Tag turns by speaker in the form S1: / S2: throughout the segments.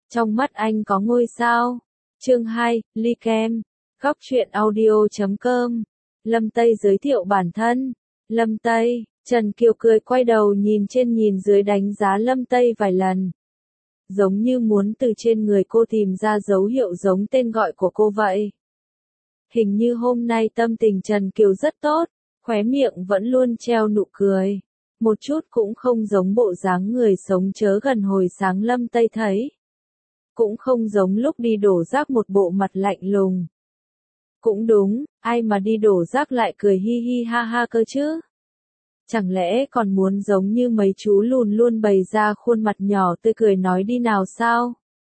S1: Trong mắt anh có ngôi sao. Chương 2, ly kem. Góc truyện audio.com. Lâm Tây giới thiệu bản thân. Lâm Tây, Trần Kiều cười quay đầu nhìn trên nhìn dưới đánh giá Lâm Tây vài lần. Giống như muốn từ trên người cô tìm ra dấu hiệu giống tên gọi của cô vậy. Hình như hôm nay tâm tình Trần Kiều rất tốt, khóe miệng vẫn luôn treo nụ cười. Một chút cũng không giống bộ dáng người sống chớ gần hồi sáng Lâm Tây thấy. Cũng không giống lúc đi đổ rác một bộ mặt lạnh lùng. Cũng đúng, ai mà đi đổ rác lại cười hi hi ha ha cơ chứ. Chẳng lẽ còn muốn giống như mấy chú lùn luôn bày ra khuôn mặt nhỏ tươi cười nói đi nào sao?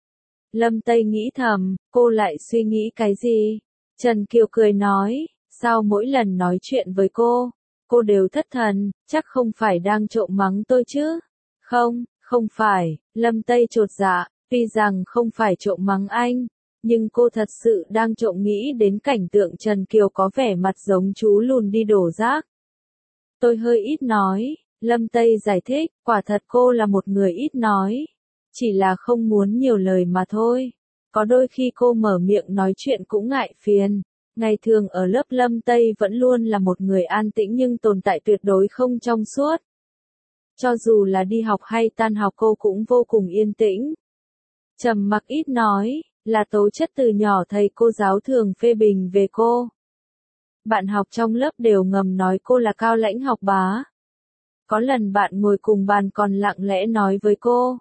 S1: Lâm Tây nghĩ thầm, cô lại suy nghĩ cái gì? Trần Kiều cười nói, sao mỗi lần nói chuyện với cô đều thất thần, chắc không phải đang trộm mắng tôi chứ? Không phải, Lâm Tây chột dạ, tuy rằng không phải trộm mắng anh, nhưng cô thật sự đang trộm nghĩ đến cảnh tượng Trần Kiều có vẻ mặt giống chú lùn đi đổ rác. Tôi hơi ít nói, Lâm Tây giải thích, quả thật cô là một người ít nói, chỉ là không muốn nhiều lời mà thôi. Có đôi khi cô mở miệng nói chuyện cũng ngại phiền. Ngày thường ở lớp Lâm Tây vẫn luôn là một người an tĩnh nhưng tồn tại tuyệt đối không trong suốt. Cho dù là đi học hay tan học cô cũng vô cùng yên tĩnh. Trầm mặc ít nói, là tố chất từ nhỏ thầy cô giáo thường phê bình về cô. Bạn học trong lớp đều ngầm nói cô là cao lãnh học bá. Có lần bạn ngồi cùng bàn còn lặng lẽ nói với cô.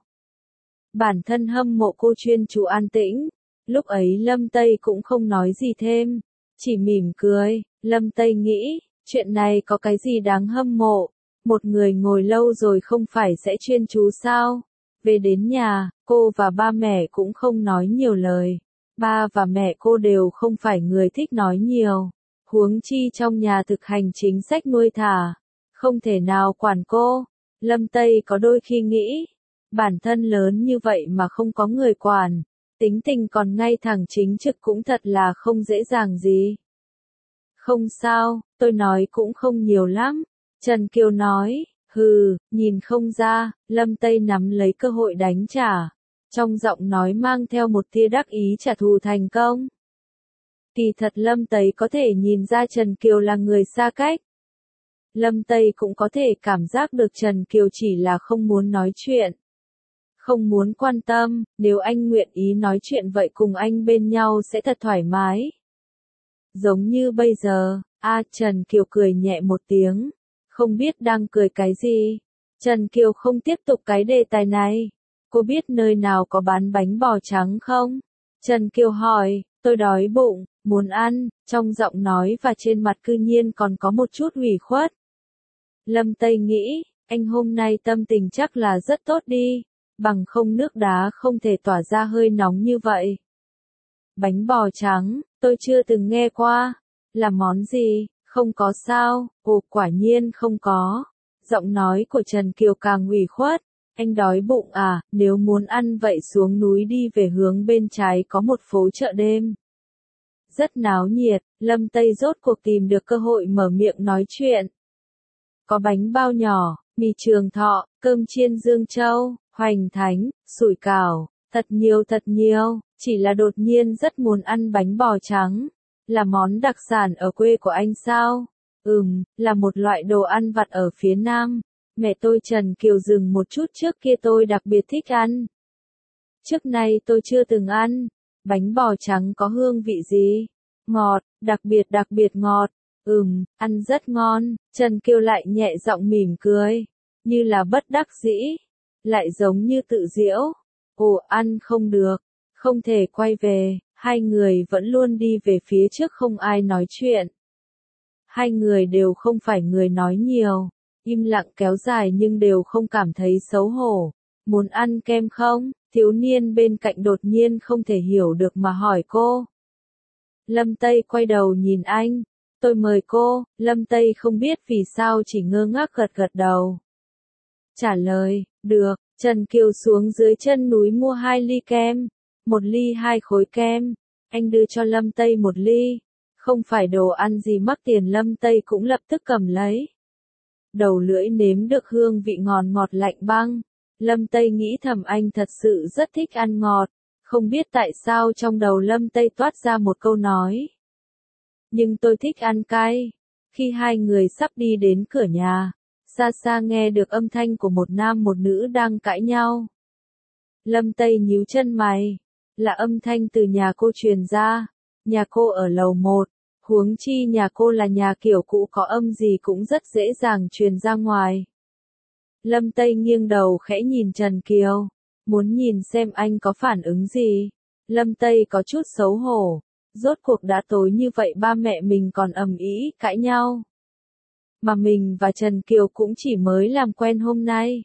S1: Bản thân hâm mộ cô chuyên chú an tĩnh. Lúc ấy Lâm Tây cũng không nói gì thêm, chỉ mỉm cười. Lâm Tây nghĩ, chuyện này có cái gì đáng hâm mộ, một người ngồi lâu rồi không phải sẽ chuyên chú sao? Về đến nhà, cô và ba mẹ cũng không nói nhiều lời. Ba và mẹ cô đều không phải người thích nói nhiều, huống chi trong nhà thực hành chính sách nuôi thả, không thể nào quản cô. Lâm Tây có đôi khi nghĩ, bản thân lớn như vậy mà không có người quản, tính tình còn ngay thẳng chính trực cũng thật là không dễ dàng gì. Không sao, tôi nói cũng không nhiều lắm. Trần Kiều nói, nhìn không ra. Lâm Tây nắm lấy cơ hội đánh trả. Trong giọng nói mang theo một tia đắc ý trả thù thành công. Kỳ thật Lâm Tây có thể nhìn ra Trần Kiều là người xa cách. Lâm Tây cũng có thể cảm giác được Trần Kiều chỉ là không muốn nói chuyện. Không muốn quan tâm, nếu anh nguyện ý nói chuyện vậy cùng anh bên nhau sẽ thật thoải mái. Giống như bây giờ, Trần Kiều cười nhẹ một tiếng, không biết đang cười cái gì. Trần Kiều không tiếp tục cái đề tài này. Cô biết nơi nào có bán bánh bò trắng không? Trần Kiều hỏi, tôi đói bụng, muốn ăn, trong giọng nói và trên mặt cư nhiên còn có một chút ủy khuất. Lâm Tây nghĩ, anh hôm nay tâm tình chắc là rất tốt đi, bằng không nước đá không thể tỏa ra hơi nóng như vậy. Bánh bò trắng, tôi chưa từng nghe qua. Là món gì? Không có sao? Ồ, quả nhiên không có. Giọng nói của Trần Kiều càng ủy khuất. Anh đói bụng à? Nếu muốn ăn vậy xuống núi đi, về hướng bên trái có một phố chợ đêm. Rất náo nhiệt. Lâm Tây rốt cuộc tìm được cơ hội mở miệng nói chuyện. Có bánh bao nhỏ, mì Trường Thọ, cơm chiên Dương Châu, hoành thánh, sủi cảo, thật nhiều, chỉ là đột nhiên rất muốn ăn bánh bò trắng. Là món đặc sản ở quê của anh sao? Là một loại đồ ăn vặt ở phía Nam. Mẹ tôi Trần Kiều dừng một chút, trước kia tôi đặc biệt thích ăn. Trước nay tôi chưa từng ăn. Bánh bò trắng có hương vị gì? Ngọt, đặc biệt ngọt. Ăn rất ngon. Trần Kiều lại nhẹ giọng mỉm cười, như là bất đắc dĩ, lại giống như tự giễu. Ồ, ăn không được, không thể quay về. Hai người vẫn luôn đi về phía trước, không ai nói chuyện. Hai người đều không phải người nói nhiều, im lặng kéo dài nhưng đều không cảm thấy xấu hổ. Muốn ăn kem không? Thiếu niên bên cạnh đột nhiên không thể hiểu được mà hỏi cô. Lâm Tây quay đầu nhìn anh. Tôi mời cô. Lâm Tây không biết vì sao chỉ ngơ ngác gật đầu. Trả lời, được. Trần Kiều xuống dưới chân núi mua 2 ly kem. 1 ly 2 khối kem. Anh đưa cho Lâm Tây 1 ly. Không phải đồ ăn gì mắc tiền, Lâm Tây cũng lập tức cầm lấy. Đầu lưỡi nếm được hương vị ngọt lạnh băng. Lâm Tây nghĩ thầm anh thật sự rất thích ăn ngọt. Không biết tại sao trong đầu Lâm Tây toát ra một câu nói. Nhưng tôi thích ăn cay. Khi hai người sắp đi đến cửa nhà, xa xa nghe được âm thanh của một nam một nữ đang cãi nhau. Lâm Tây nhíu chân mày. Là âm thanh từ nhà cô truyền ra. Nhà cô ở lầu 1. Huống chi nhà cô là nhà kiểu cũ, có âm gì cũng rất dễ dàng truyền ra ngoài. Lâm Tây nghiêng đầu khẽ nhìn Trần Kiều. Muốn nhìn xem anh có phản ứng gì. Lâm Tây có chút xấu hổ. Rốt cuộc đã tối như vậy ba mẹ mình còn ầm ĩ cãi nhau. Mà mình và Trần Kiều cũng chỉ mới làm quen hôm nay.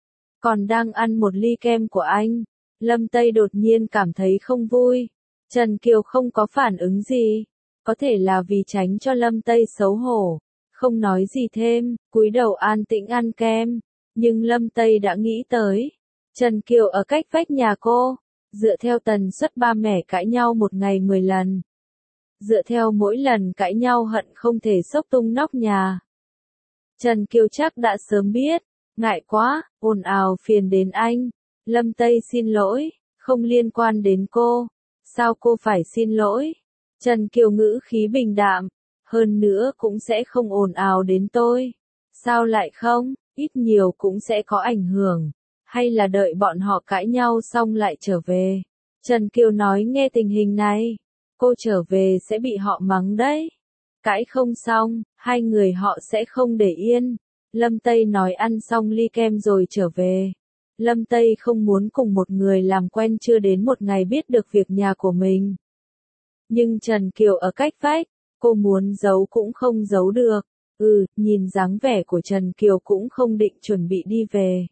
S1: Còn đang ăn một ly kem của anh. Lâm Tây đột nhiên cảm thấy không vui. Trần Kiều không có phản ứng gì. Có thể là vì tránh cho Lâm Tây xấu hổ. Không nói gì thêm, cúi đầu an tĩnh ăn kem. Nhưng Lâm Tây đã nghĩ tới. Trần Kiều ở cách vách nhà cô. Dựa theo tần suất ba mẹ cãi nhau một ngày 10 lần. Dựa theo mỗi lần cãi nhau hận không thể xốc tung nóc nhà. Trần Kiều chắc đã sớm biết. Ngại quá, ồn ào phiền đến anh. Lâm Tây xin lỗi, không liên quan đến cô. Sao cô phải xin lỗi? Trần Kiều ngữ khí bình đạm. Hơn nữa cũng sẽ không ồn ào đến tôi. Sao lại không? Ít nhiều cũng sẽ có ảnh hưởng. Hay là đợi bọn họ cãi nhau xong lại trở về? Trần Kiều nói nghe tình hình này. Cô trở về sẽ bị họ mắng đấy. Cãi không xong, hai người họ sẽ không để yên. Lâm Tây nói ăn xong ly kem rồi trở về. Lâm Tây không muốn cùng một người làm quen chưa đến một ngày biết được việc nhà của mình. Nhưng Trần Kiều ở cách vách, cô muốn giấu cũng không giấu được. Nhìn dáng vẻ của Trần Kiều cũng không định chuẩn bị đi về.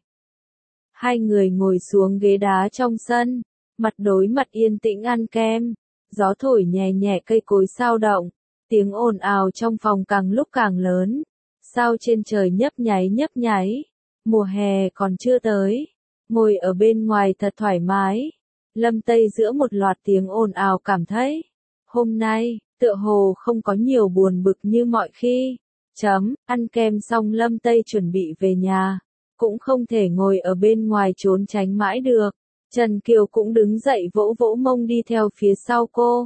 S1: Hai người ngồi xuống ghế đá trong sân, mặt đối mặt yên tĩnh ăn kem. Gió thổi nhẹ nhẹ cây cối xao động, tiếng ồn ào trong phòng càng lúc càng lớn. Sao trên trời nhấp nháy, mùa hè còn chưa tới, ngồi ở bên ngoài thật thoải mái. Lâm Tây giữa một loạt tiếng ồn ào cảm thấy, hôm nay, tựa hồ không có nhiều buồn bực như mọi khi. Ăn kem xong Lâm Tây chuẩn bị về nhà, cũng không thể ngồi ở bên ngoài trốn tránh mãi được. Trần Kiều cũng đứng dậy vỗ vỗ mông đi theo phía sau cô.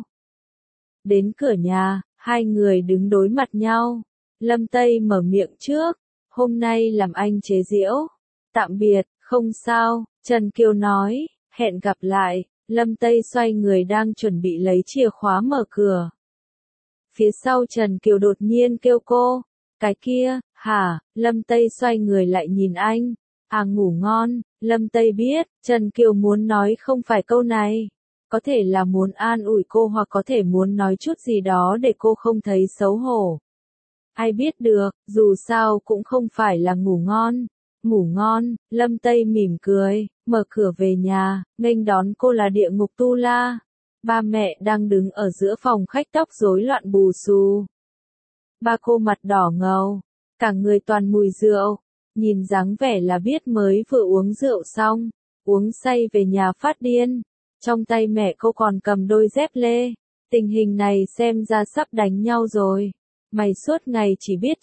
S1: Đến cửa nhà, hai người đứng đối mặt nhau. Lâm Tây mở miệng trước. Hôm nay làm anh chế giễu. Tạm biệt, không sao, Trần Kiều nói. Hẹn gặp lại. Lâm Tây xoay người đang chuẩn bị lấy chìa khóa mở cửa. Phía sau Trần Kiều đột nhiên kêu cô. Cái kia, hả? Lâm Tây xoay người lại nhìn anh. Ngủ ngon. Lâm Tây biết, Trần Kiều muốn nói không phải câu này. Có thể là muốn an ủi cô hoặc có thể muốn nói chút gì đó để cô không thấy xấu hổ. Ai biết được, dù sao cũng không phải là ngủ ngon. Ngủ ngon, Lâm Tây mỉm cười, mở cửa về nhà, nghênh đón cô là địa ngục Tu La. Ba mẹ đang đứng ở giữa phòng khách tóc rối loạn bù xù. Ba cô mặt đỏ ngầu, cả người toàn mùi rượu. Nhìn dáng vẻ là biết mới vừa uống rượu xong, uống say về nhà phát điên. Trong tay mẹ cô còn cầm đôi dép lê. Tình hình này xem ra sắp đánh nhau rồi. Mày suốt ngày chỉ biết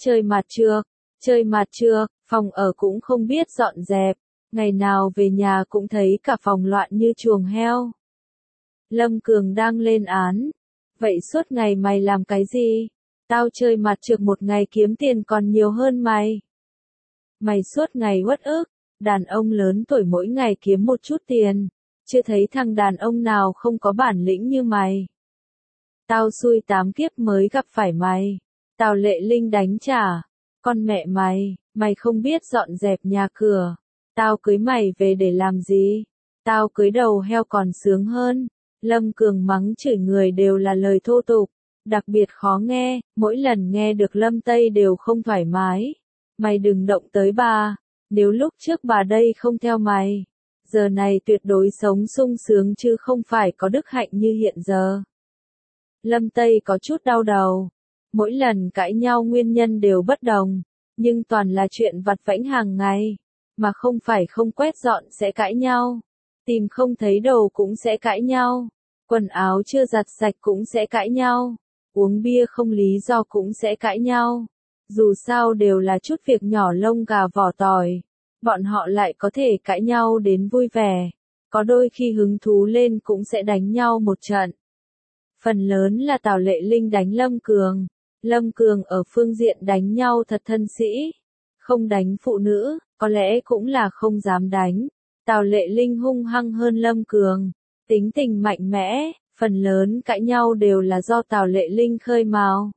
S1: chơi mặt trược, phòng ở cũng không biết dọn dẹp. Ngày nào về nhà cũng thấy cả phòng loạn như chuồng heo. Lâm Cường đang lên án. Vậy suốt ngày mày làm cái gì? Tao chơi mặt trược một ngày kiếm tiền còn nhiều hơn mày. Mày suốt ngày uất ức, đàn ông lớn tuổi mỗi ngày kiếm một chút tiền, chưa thấy thằng đàn ông nào không có bản lĩnh như mày. Tao xui 8 kiếp mới gặp phải mày. Tào Lệ Linh đánh trả. Con mẹ mày không biết dọn dẹp nhà cửa. Tao cưới mày về để làm gì? Tao cưới đầu heo còn sướng hơn. Lâm Cường mắng chửi người đều là lời thô tục, đặc biệt khó nghe, mỗi lần nghe được Lâm Tây đều không thoải mái. Mày đừng động tới bà, nếu lúc trước bà đây không theo mày, giờ này tuyệt đối sống sung sướng chứ không phải có đức hạnh như hiện giờ. Lâm Tây có chút đau đầu, mỗi lần cãi nhau nguyên nhân đều bất đồng, nhưng toàn là chuyện vặt vãnh hàng ngày, mà không phải không quét dọn sẽ cãi nhau, tìm không thấy đồ cũng sẽ cãi nhau, quần áo chưa giặt sạch cũng sẽ cãi nhau, uống bia không lý do cũng sẽ cãi nhau. Dù sao đều là chút việc nhỏ lông gà vỏ tỏi, bọn họ lại có thể cãi nhau đến vui vẻ. có đôi khi hứng thú lên cũng sẽ đánh nhau một trận. Phần lớn là Tào Lệ Linh đánh Lâm Cường. Lâm Cường ở phương diện đánh nhau thật thân sĩ, không đánh phụ nữ, có lẽ cũng là không dám đánh. Tào Lệ Linh hung hăng hơn Lâm Cường, tính tình mạnh mẽ, phần lớn cãi nhau đều là do Tào Lệ Linh khơi mào.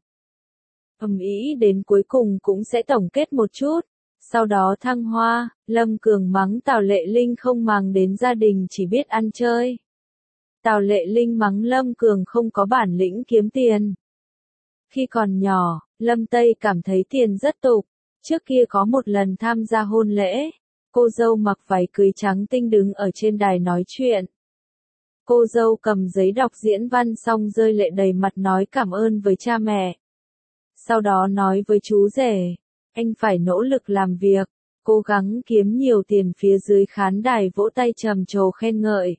S1: Ầm ĩ đến cuối cùng cũng sẽ tổng kết một chút, sau đó thăng hoa. Lâm Cường mắng Tào Lệ Linh không màng đến gia đình chỉ biết ăn chơi. Tào Lệ Linh mắng Lâm Cường không có bản lĩnh kiếm tiền. Khi còn nhỏ, Lâm Tây cảm thấy tiền rất tục. Trước kia có một lần tham gia hôn lễ, cô dâu mặc váy cưới trắng tinh đứng ở trên đài nói chuyện. Cô dâu cầm giấy đọc diễn văn xong rơi lệ đầy mặt nói cảm ơn với cha mẹ. Sau đó nói với chú rể, anh phải nỗ lực làm việc, cố gắng kiếm nhiều tiền. Phía dưới khán đài vỗ tay trầm trồ khen ngợi.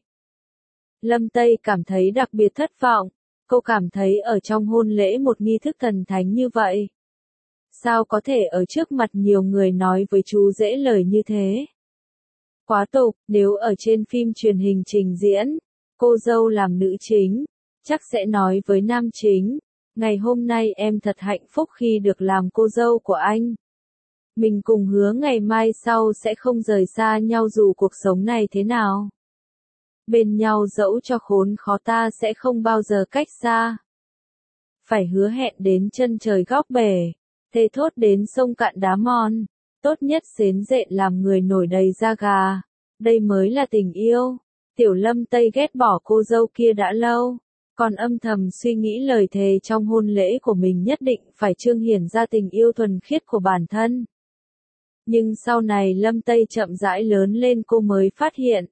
S1: Lâm Tây cảm thấy đặc biệt thất vọng, cô cảm thấy ở trong hôn lễ một nghi thức thần thánh như vậy. Sao có thể ở trước mặt nhiều người nói với chú rể lời như thế? Quá tục, nếu ở trên phim truyền hình trình diễn, cô dâu làm nữ chính, chắc sẽ nói với nam chính, ngày hôm nay em thật hạnh phúc khi được làm cô dâu của anh. Mình cùng hứa ngày mai sau sẽ không rời xa nhau dù cuộc sống này thế nào. Bên nhau dẫu cho khốn khó ta sẽ không bao giờ cách xa. Phải hứa hẹn đến chân trời góc bể, thề thốt đến sông cạn đá mòn, tốt nhất xến rện làm người nổi đầy da gà. Đây mới là tình yêu. Tiểu Lâm Tây ghét bỏ cô dâu kia đã lâu, còn âm thầm suy nghĩ lời thề trong hôn lễ của mình nhất định phải chương hiển ra tình yêu thuần khiết của bản thân. Nhưng sau này Lâm Tây chậm rãi lớn lên cô mới phát hiện.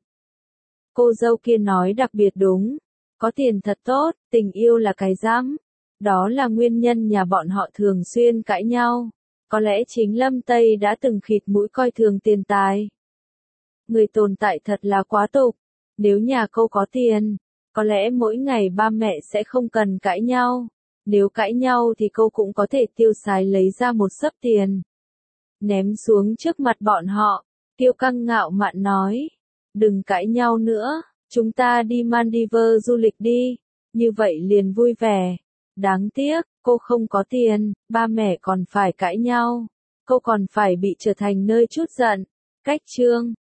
S1: Cô dâu kia nói đặc biệt đúng, có tiền thật tốt, tình yêu là cái rắm. Đó là nguyên nhân nhà bọn họ thường xuyên cãi nhau. Có lẽ chính Lâm Tây đã từng khịt mũi coi thường tiền tài. Người tồn tại thật là quá tục. Nếu nhà cô có tiền, có lẽ mỗi ngày ba mẹ sẽ không cần cãi nhau. Nếu cãi nhau thì cô cũng có thể tiêu xài lấy ra một xấp tiền. Ném xuống trước mặt bọn họ, Kiêu Căng ngạo mạn nói. Đừng cãi nhau nữa, chúng ta đi Maldives du lịch đi, như vậy liền vui vẻ. Đáng tiếc, cô không có tiền, ba mẹ còn phải cãi nhau. Cô còn phải bị trở thành nơi trút giận. Cách chương